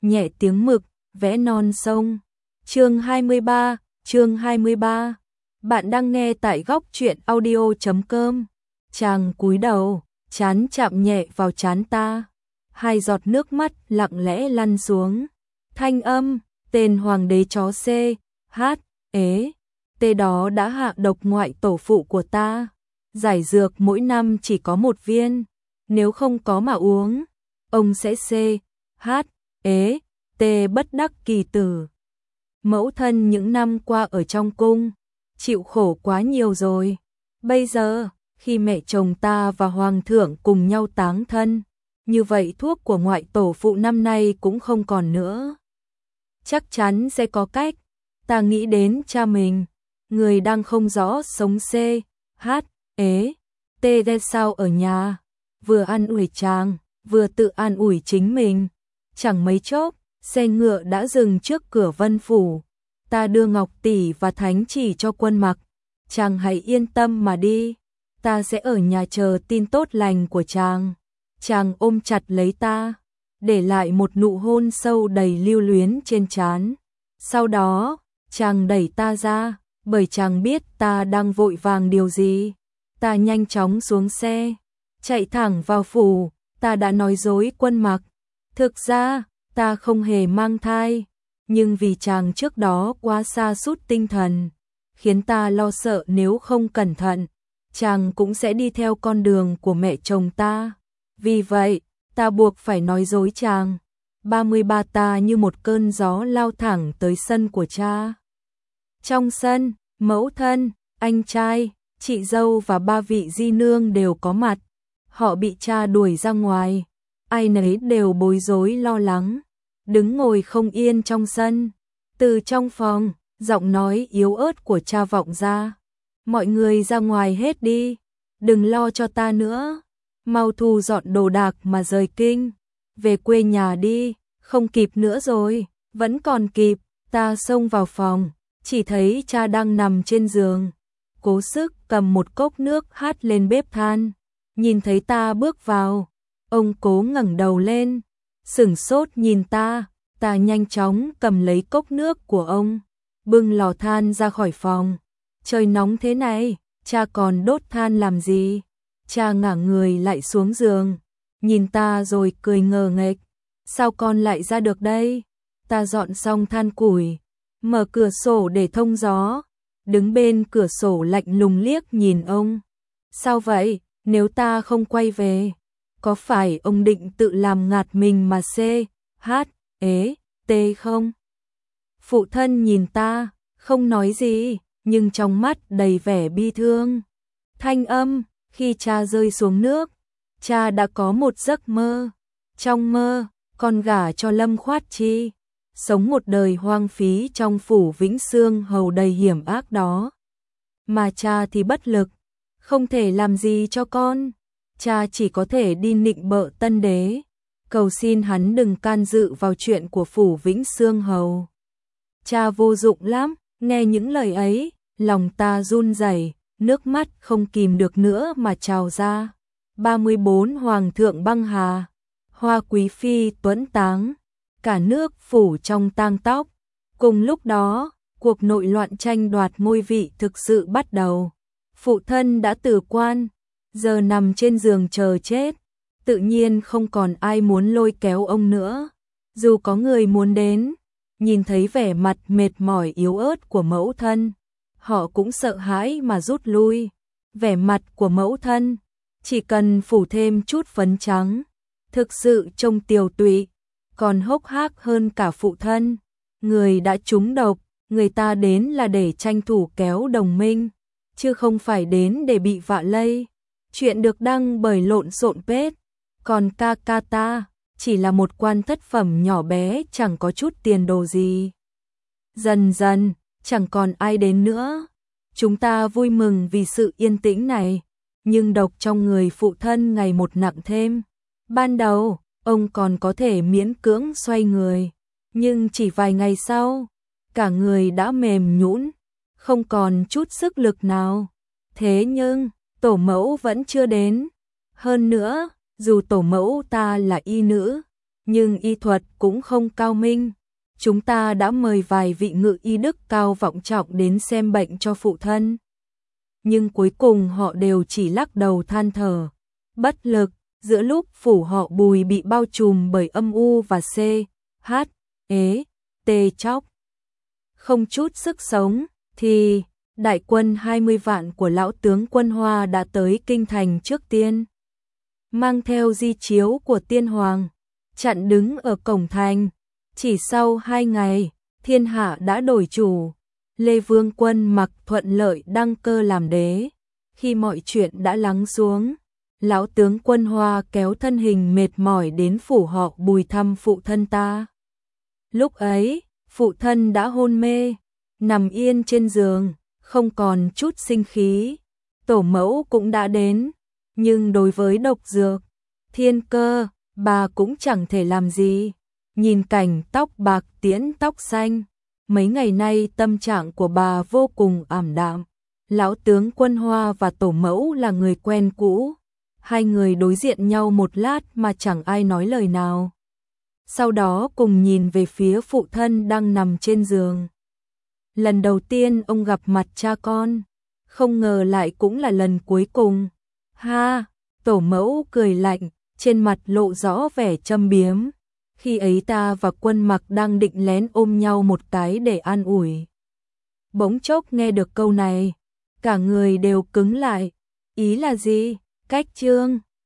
nhẹ tiếng mực, vẽ non sông. Chương 23. Bạn đang nghe tại góc truyện audio.com. Chàng cúi đầu, trán chạm nhẹ vào trán ta. Hai giọt nước mắt lặng lẽ lăn xuống. Thanh âm, tên hoàng đế chó C, H, ế. Tê đó đã hạ độc ngoại tổ phụ của ta. Giải dược mỗi năm chỉ có một viên. Nếu không có mà uống, ông sẽ C, H, ế, tê bất đắc kỳ tử. Mẫu thân những năm qua ở trong cung, chịu khổ quá nhiều rồi. Bây giờ, khi mẹ chồng ta và hoàng thượng cùng nhau táng thân, như vậy thuốc của ngoại tổ phụ năm nay cũng không còn nữa. Chắc chắn sẽ có cách. Ta nghĩ đến cha mình, người đang không rõ sống C, H, ế, tê ra sao ở nhà, vừa an ủi chàng, vừa tự an ủi chính mình. Chẳng mấy chốc, xe ngựa đã dừng trước cửa Vân Phủ. Ta đưa ngọc tỷ và thánh chỉ cho Quân Mặc. Chàng hãy yên tâm mà đi, ta sẽ ở nhà chờ tin tốt lành của chàng. Chàng ôm chặt lấy ta, để lại một nụ hôn sâu đầy lưu luyến trên trán. Sau đó, chàng đẩy ta ra, bởi chàng biết ta đang vội vàng điều gì. Ta nhanh chóng xuống xe, chạy thẳng vào phủ. Ta đã nói dối Quân Mặc. Thực ra, ta không hề mang thai, nhưng vì chàng trước đó quá sa sút tinh thần, khiến ta lo sợ nếu không cẩn thận, chàng cũng sẽ đi theo con đường của mẹ chồng ta. Vì vậy, ta buộc phải nói dối chàng. 33 ta như một cơn gió lao thẳng tới sân của cha. Trong sân, mẫu thân, anh trai, chị dâu và 3 vị di nương đều có mặt. Họ bị cha đuổi ra ngoài, ai nấy đều bối rối lo lắng, đứng ngồi không yên trong sân. Từ trong phòng, giọng nói yếu ớt của cha vọng ra. Mọi người ra ngoài hết đi, đừng lo cho ta nữa. Mau thu dọn đồ đạc mà rời kinh, về quê nhà đi, không kịp nữa rồi. Vẫn còn kịp. Ta xông vào phòng, chỉ thấy cha đang nằm trên giường, cố sức cầm một cốc nước hắt lên bếp than. Nhìn thấy ta bước vào, ông cố ngẩng đầu lên, sửng sốt nhìn ta. Ta nhanh chóng cầm lấy cốc nước của ông, bưng lò than ra khỏi phòng. Trời nóng thế này, cha còn đốt than làm gì? Cha ngả người lại xuống giường, nhìn ta rồi cười ngờ nghệch. Sao con lại ra được đây? Ta dọn xong than củi, mở cửa sổ để thông gió, đứng bên cửa sổ lạnh lùng liếc nhìn ông. Sao vậy? Nếu ta không quay về, có phải ông định tự làm ngạt mình mà C, H, ế, tê không? Phụ thân nhìn ta, không nói gì, nhưng trong mắt đầy vẻ bi thương. Thanh âm, khi cha rơi xuống nước, cha đã có một giấc mơ. Trong mơ, con gả cho Lâm Khoát Chi, sống một đời hoang phí trong phủ Vĩnh Xương hầu đầy hiểm ác đó. Mà cha thì bất lực, không thể làm gì cho con. Cha chỉ có thể đi nịnh bợ tân đế, cầu xin hắn đừng can dự vào chuyện của phủ Vĩnh Xương hầu. Cha vô dụng lắm. Nghe những lời ấy, lòng ta run rẩy, nước mắt không kìm được nữa mà trào ra. 34 Hoàng thượng băng hà, Hoa quý phi tuẫn táng, cả nước phủ trong tang tóc. Cùng lúc đó, cuộc nội loạn tranh đoạt ngôi vị thực sự bắt đầu. Phụ thân đã từ quan, giờ nằm trên giường chờ chết. Tự nhiên không còn ai muốn lôi kéo ông nữa. Dù có người muốn đến, nhìn thấy vẻ mặt mệt mỏi yếu ớt của mẫu thân, họ cũng sợ hãi mà rút lui. Vẻ mặt của mẫu thân, chỉ cần phủ thêm chút phấn trắng, thực sự trông tiều tụy, còn hốc hác hơn cả phụ thân. Người đã trúng độc, người ta đến là để tranh thủ kéo đồng minh, chứ không phải đến để bị vạ lây. Chuyện được đăng bởi Lộn Xộn Page. Còn ca ca ta chỉ là một quan thất phẩm nhỏ bé chẳng có chút tiền đồ gì. Dần dần, chẳng còn ai đến nữa. Chúng ta vui mừng vì sự yên tĩnh này, nhưng độc trong người phụ thân ngày một nặng thêm. Ban đầu, ông còn có thể miễn cưỡng xoay người, nhưng chỉ vài ngày sau, cả người đã mềm nhũn, không còn chút sức lực nào. Thế nhưng, tổ mẫu vẫn chưa đến. Hơn nữa, dù tổ mẫu ta là y nữ, nhưng y thuật cũng không cao minh. Chúng ta đã mời vài vị ngự y đức cao vọng trọng đến xem bệnh cho phụ thân. Nhưng cuối cùng họ đều chỉ lắc đầu than thở, bất lực. Giữa lúc phủ họ Bùi bị bao trùm bởi âm u và tê chóc, không chút sức sống, thì đại quân 20 vạn của lão tướng Quân Hoa đã tới kinh thành trước tiên. Mang theo di chiếu của tiên hoàng, chặn đứng ở cổng thành. Chỉ sau 2 ngày, thiên hạ đã đổi chủ. Lê Vương Quân mặc thuận lợi đăng cơ làm đế. Khi mọi chuyện đã lắng xuống, lão tướng Quân Hoa kéo thân hình mệt mỏi đến phủ họ Bùi thăm phụ thân ta. Lúc ấy, phụ thân đã hôn mê, nằm yên trên giường, không còn chút sinh khí. Tổ mẫu cũng đã đến, nhưng đối với độc dược, thiên cơ, bà cũng chẳng thể làm gì. Nhìn cảnh tóc bạc tiễn tóc xanh, mấy ngày nay tâm trạng của bà vô cùng ảm đạm. Lão tướng Quân Hoa và tổ mẫu là người quen cũ. Hai người đối diện nhau một lát mà chẳng ai nói lời nào. Sau đó cùng nhìn về phía phụ thân đang nằm trên giường. Lần đầu tiên ông gặp mặt cha con, không ngờ lại cũng là lần cuối cùng. Ha, tổ mẫu cười lạnh, trên mặt lộ rõ vẻ châm biếm. Khi ấy ta và Quân Mặc đang định lén ôm nhau một cái để an ủi. Bỗng chốc nghe được câu này, cả người đều cứng lại. Ý là gì? Cách chương